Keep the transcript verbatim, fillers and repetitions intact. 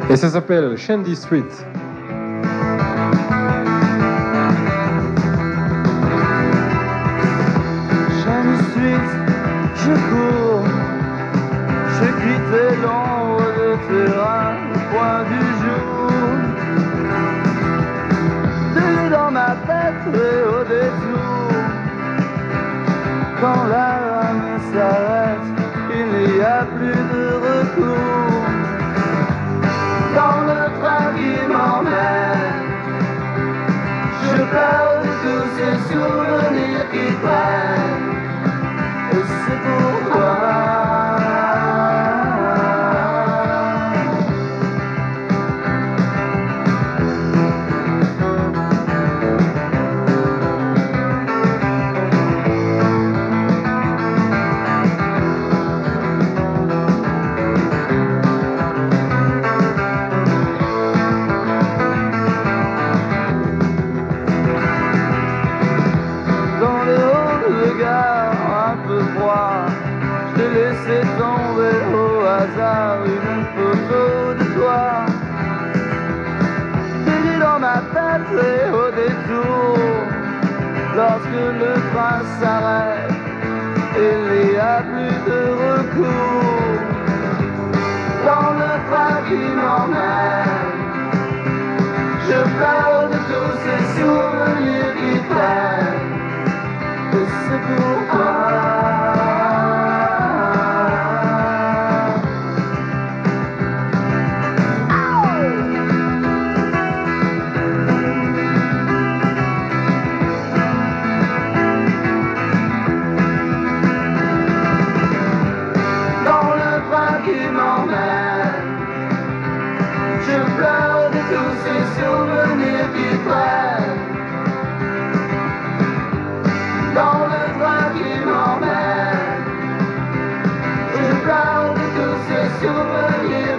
Et ça s'appelle Shandy Street. Shandy Street, je cours, je quitte l'ombre de terrain, le point du jour. Tu es dans ma tête et au détour. Quand la rame s'arrête, il n'y a plus de recours. Dans le train qui m'emmène, je pleure de tous ces souvenirs qui prennent. Et c'est pourquoi je t'ai laissé tomber au hasard une photo de toi. T'es dit dans ma tête et au détour. Lorsque le train s'arrête, il n'y a plus de recours. Dans le train qui m'emmène, je pleure de tous ces souvenirs qui traînent. Et c'est pourquoi qui m'emmène, je pleure de tous ces souvenirs qui traînent. Dans le train qui m'emmène, je pleure de tous ces souvenirs